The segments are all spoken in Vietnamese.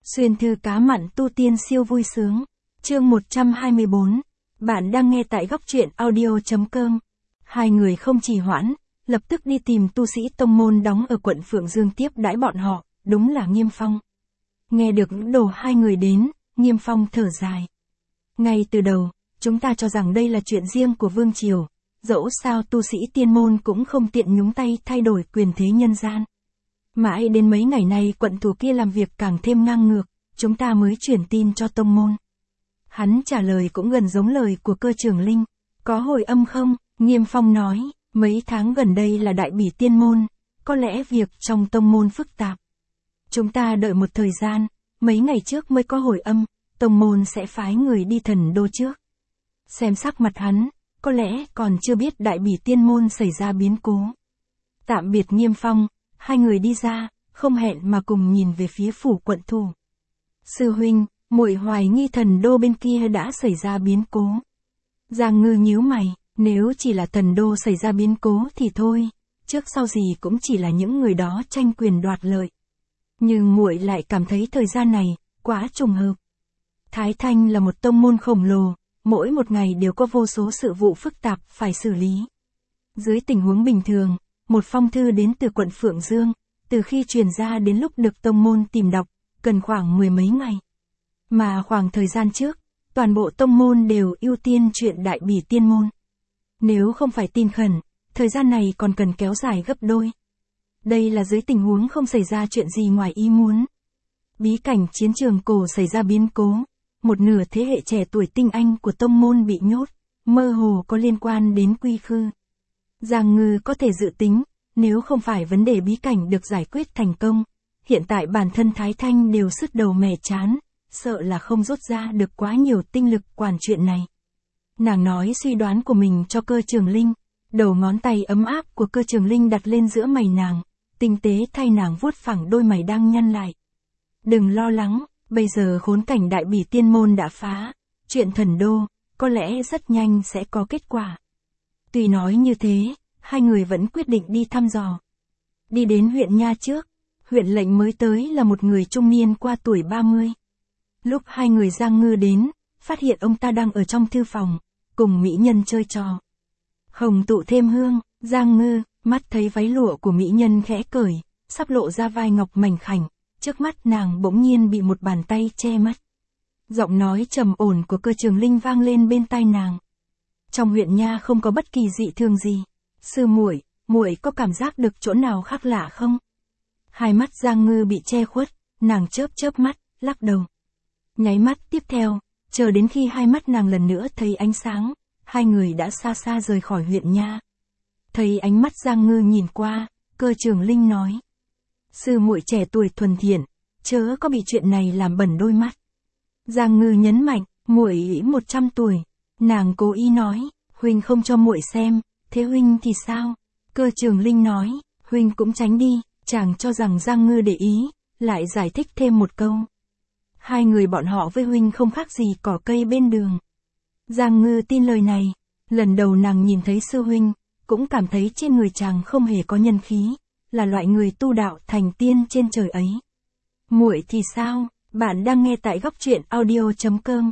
Xuyên thư cá mặn tu tiên siêu vui sướng. Chương 124. Bạn đang nghe tại góc truyện audio.com. Hai người không trì hoãn, lập tức đi tìm tu sĩ tông môn đóng ở quận Phượng Dương tiếp đãi bọn họ, đúng là Nghiêm Phong. Nghe được đồ hai người đến, Nghiêm Phong thở dài. Ngay từ đầu, chúng ta cho rằng đây là chuyện riêng của Vương Triều, dẫu sao tu sĩ tiên môn cũng không tiện nhúng tay thay đổi quyền thế nhân gian. Mãi đến mấy ngày nay quận thủ kia làm việc càng thêm ngang ngược, chúng ta mới truyền tin cho tông môn. Hắn trả lời cũng gần giống lời của cơ trưởng Linh. Có hồi âm không? Nghiêm Phong nói, mấy tháng gần đây là đại bỉ tiên môn, có lẽ việc trong tông môn phức tạp. Chúng ta đợi một thời gian, mấy ngày trước mới có hồi âm, tông môn sẽ phái người đi Thần Đô trước. Xem sắc mặt hắn, có lẽ còn chưa biết đại bỉ tiên môn xảy ra biến cố. Tạm biệt Nghiêm Phong, hai người đi ra, không hẹn mà cùng nhìn về phía phủ quận thủ. Sư huynh, muội hoài nghi Thần Đô bên kia đã xảy ra biến cố. Giang Ngư nhíu mày, nếu chỉ là Thần Đô xảy ra biến cố thì thôi, trước sau gì cũng chỉ là những người đó tranh quyền đoạt lợi. Nhưng muội lại cảm thấy thời gian này quá trùng hợp. Thái Thanh là một tông môn khổng lồ, mỗi một ngày đều có vô số sự vụ phức tạp phải xử lý. Dưới tình huống bình thường, một phong thư đến từ quận Phượng Dương, từ khi truyền ra đến lúc được tông môn tìm đọc, cần khoảng mười mấy ngày. Mà khoảng thời gian trước, toàn bộ tông môn đều ưu tiên chuyện đại bỉ tiên môn. Nếu không phải tin khẩn, thời gian này còn cần kéo dài gấp đôi. Đây là dưới tình huống không xảy ra chuyện gì ngoài ý muốn. Bí cảnh chiến trường cổ xảy ra biến cố, một nửa thế hệ trẻ tuổi tinh anh của tông môn bị nhốt, mơ hồ có liên quan đến quy khư. Giang Ngư có thể dự tính, nếu không phải vấn đề bí cảnh được giải quyết thành công, hiện tại bản thân Thái Thanh đều sứt đầu mẻ chán, sợ là không rút ra được quá nhiều tinh lực quản chuyện này. Nàng nói suy đoán của mình cho cơ trường Linh, đầu ngón tay ấm áp của cơ trường Linh đặt lên giữa mày nàng, tinh tế thay nàng vuốt phẳng đôi mày đang nhăn lại. Đừng lo lắng, bây giờ khốn cảnh đại bỉ tiên môn đã phá, chuyện Thần Đô, có lẽ rất nhanh sẽ có kết quả. Tuy nói như thế, hai người vẫn quyết định đi thăm dò. Đi đến huyện Nha trước, huyện lệnh mới tới là một người trung niên qua tuổi 30. Lúc hai người Giang Ngư đến, phát hiện ông ta đang ở trong thư phòng, cùng mỹ nhân chơi trò. Hồng tụ thêm hương, Giang Ngư, mắt thấy váy lụa của mỹ nhân khẽ cởi, sắp lộ ra vai ngọc mảnh khảnh, trước mắt nàng bỗng nhiên bị một bàn tay che mất. Giọng nói trầm ổn của cơ trường Linh vang lên bên tai nàng. Trong huyện Nha không có bất kỳ dị thường gì. Sư muội, muội có cảm giác được chỗ nào khác lạ không? Hai mắt Giang Ngư bị che khuất, nàng chớp chớp mắt, lắc đầu. Nháy mắt tiếp theo, chờ đến khi hai mắt nàng lần nữa thấy ánh sáng, hai người đã xa xa rời khỏi huyện Nha. Thấy ánh mắt Giang Ngư nhìn qua, cơ trường Linh nói. Sư muội trẻ tuổi thuần thiện, chớ có bị chuyện này làm bẩn đôi mắt. Giang Ngư nhấn mạnh, muội 100 tuổi. Nàng cố ý nói, huynh không cho muội xem, thế huynh thì sao? Cơ trường Linh nói, huynh cũng tránh đi, chàng cho rằng Giang Ngư để ý, lại giải thích thêm một câu. Hai người bọn họ với huynh không khác gì cỏ cây bên đường. Giang Ngư tin lời này, lần đầu nàng nhìn thấy sư huynh, cũng cảm thấy trên người chàng không hề có nhân khí, là loại người tu đạo thành tiên trên trời ấy. Muội thì sao? Bạn đang nghe tại góc truyện audio.com.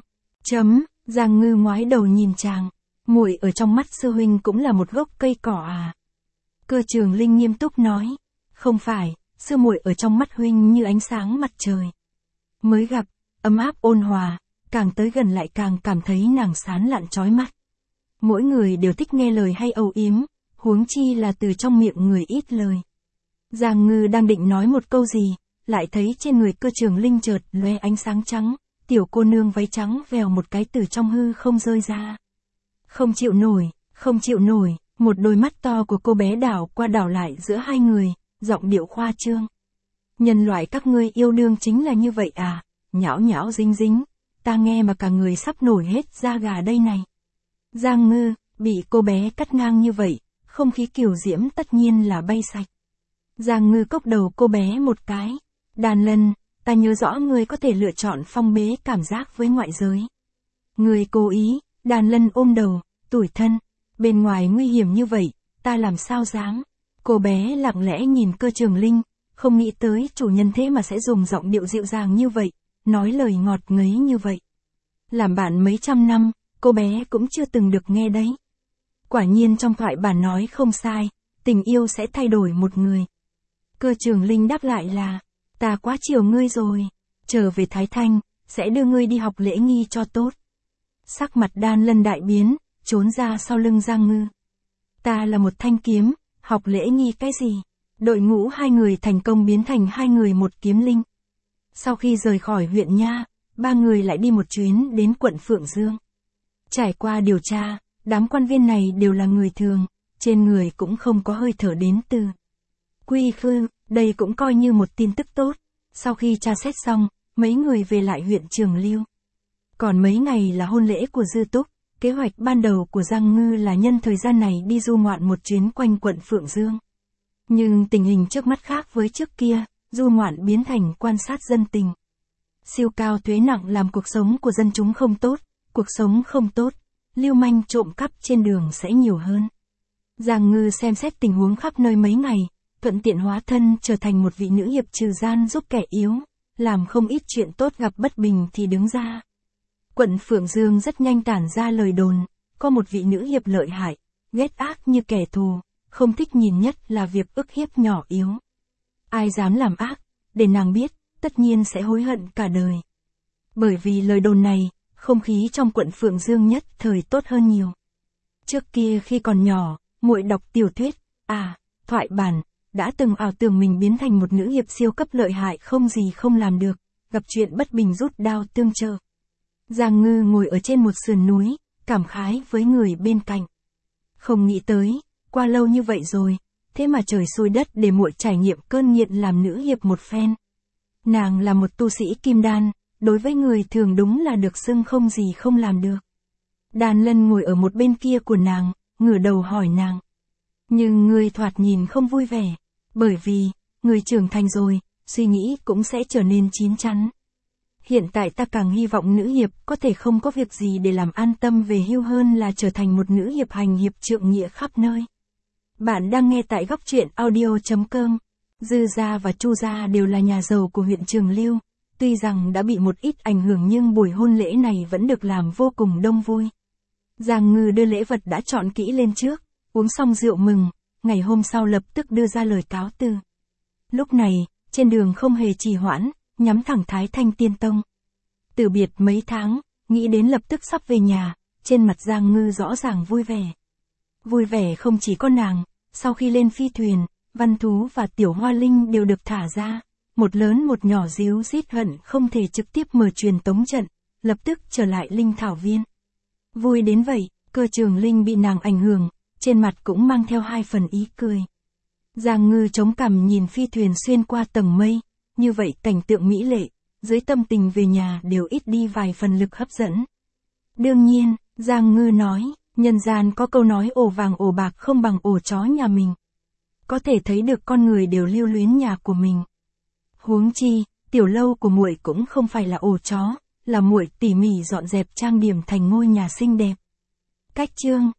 Giang Ngư ngoái đầu nhìn chàng, muội ở trong mắt sư huynh cũng là một gốc cây cỏ à? Cơ trường Linh nghiêm túc nói, không phải, sư muội ở trong mắt huynh như ánh sáng mặt trời. Mới gặp, ấm áp ôn hòa, càng tới gần lại càng cảm thấy nàng sán lạn chói mắt. Mỗi người đều thích nghe lời hay âu yếm, huống chi là từ trong miệng người ít lời. Giang Ngư đang định nói một câu gì, lại thấy trên người cơ trường Linh chợt lóe ánh sáng trắng. Tiểu cô nương váy trắng vèo một cái từ trong hư không rơi ra. Không chịu nổi, một đôi mắt to của cô bé đảo qua đảo lại giữa hai người, giọng điệu khoa trương. Nhân loại các ngươi yêu đương chính là như vậy à, nhão nhão dính dính, ta nghe mà cả người sắp nổi hết da gà đây này. Giang Ngư, bị cô bé cắt ngang như vậy, không khí kiều diễm tất nhiên là bay sạch. Giang Ngư cốc đầu cô bé một cái, Đàn Lân, ta nhớ rõ ngươi có thể lựa chọn phong bế cảm giác với ngoại giới. Ngươi cố ý, Đàn Lân ôm đầu, tủi thân, bên ngoài nguy hiểm như vậy, ta làm sao dám. Cô bé lặng lẽ nhìn cơ trường Linh, không nghĩ tới chủ nhân thế mà sẽ dùng giọng điệu dịu dàng như vậy, nói lời ngọt ngấy như vậy. Làm bạn mấy trăm năm, cô bé cũng chưa từng được nghe đấy. Quả nhiên trong thoại bản nói không sai, tình yêu sẽ thay đổi một người. Cơ Trường Linh đáp lại là, ta quá chiều ngươi rồi, trở về Thái Thanh, sẽ đưa ngươi đi học lễ nghi cho tốt. Sắc mặt Đan Lân đại biến, trốn ra sau lưng Giang Ngư. Ta là một thanh kiếm, học lễ nghi cái gì? Đội ngũ hai người thành công biến thành hai người một kiếm linh. Sau khi rời khỏi huyện Nha, ba người lại đi một chuyến đến quận Phượng Dương. Trải qua điều tra, đám quan viên này đều là người thường, trên người cũng không có hơi thở đến từ Quy Khư, đây cũng coi như một tin tức tốt. Sau khi tra xét xong, mấy người về lại huyện Trường Lưu. Còn mấy ngày là hôn lễ của Dư Túc, kế hoạch ban đầu của Giang Ngư là nhân thời gian này đi du ngoạn một chuyến quanh quận Phượng Dương. Nhưng tình hình trước mắt khác với trước kia, du ngoạn biến thành quan sát dân tình. Siêu cao thuế nặng làm cuộc sống của dân chúng không tốt, cuộc sống không tốt, lưu manh trộm cắp trên đường sẽ nhiều hơn. Giang Ngư xem xét tình huống khắp nơi mấy ngày, thuận tiện hóa thân trở thành một vị nữ hiệp trừ gian giúp kẻ yếu, làm không ít chuyện tốt gặp bất bình thì đứng ra. Quận Phượng Dương rất nhanh tản ra lời đồn, có một vị nữ hiệp lợi hại, ghét ác như kẻ thù, không thích nhìn nhất là việc ức hiếp nhỏ yếu. Ai dám làm ác, để nàng biết, tất nhiên sẽ hối hận cả đời. Bởi vì lời đồn này, không khí trong quận Phượng Dương nhất thời tốt hơn nhiều. Trước kia khi còn nhỏ, muội đọc tiểu thuyết, thoại bản, đã từng ảo tưởng mình biến thành một nữ hiệp siêu cấp lợi hại không gì không làm được, gặp chuyện bất bình rút đao tương trợ. Giang Ngư ngồi ở trên một sườn núi, cảm khái với người bên cạnh. Không nghĩ tới, qua lâu như vậy rồi, thế mà trời xui đất để muội trải nghiệm cơn nghiện làm nữ hiệp một phen. Nàng là một tu sĩ kim đan, đối với người thường đúng là được xưng không gì không làm được. Đan Lân ngồi ở một bên kia của nàng, ngửa đầu hỏi nàng. Nhưng người thoạt nhìn không vui vẻ, bởi vì, người trưởng thành rồi, suy nghĩ cũng sẽ trở nên chín chắn. Hiện tại ta càng hy vọng nữ hiệp có thể không có việc gì để làm an tâm về hưu hơn là trở thành một nữ hiệp hành hiệp trượng nghĩa khắp nơi. Bạn đang nghe tại góc truyện audio.com. Dư gia và Chu gia đều là nhà giàu của huyện Trường Lưu, tuy rằng đã bị một ít ảnh hưởng nhưng buổi hôn lễ này vẫn được làm vô cùng đông vui. Giang Ngư đưa lễ vật đã chọn kỹ lên trước, uống xong rượu mừng, ngày hôm sau lập tức đưa ra lời cáo từ. Lúc này, trên đường không hề trì hoãn, nhắm thẳng Thái Thanh Tiên Tông. Từ biệt mấy tháng, nghĩ đến lập tức sắp về nhà, trên mặt Giang Ngư rõ ràng vui vẻ. Vui vẻ không chỉ có nàng, sau khi lên phi thuyền, Văn Thú và Tiểu Hoa Linh đều được thả ra, một lớn một nhỏ díu rít hận không thể trực tiếp mở truyền tống trận, lập tức trở lại Linh Thảo Viên. Vui đến vậy, Cơ Trường Linh bị nàng ảnh hưởng, trên mặt cũng mang theo hai phần ý cười. Giang Ngư chống cằm nhìn phi thuyền xuyên qua tầng mây, như vậy cảnh tượng mỹ lệ, dưới tâm tình về nhà đều ít đi vài phần lực hấp dẫn. Đương nhiên, Giang Ngư nói, nhân gian có câu nói ổ vàng ổ bạc không bằng ổ chó nhà mình. Có thể thấy được con người đều lưu luyến nhà của mình. Huống chi, tiểu lâu của muội cũng không phải là ổ chó, là muội tỉ mỉ dọn dẹp trang điểm thành ngôi nhà xinh đẹp. Cách chương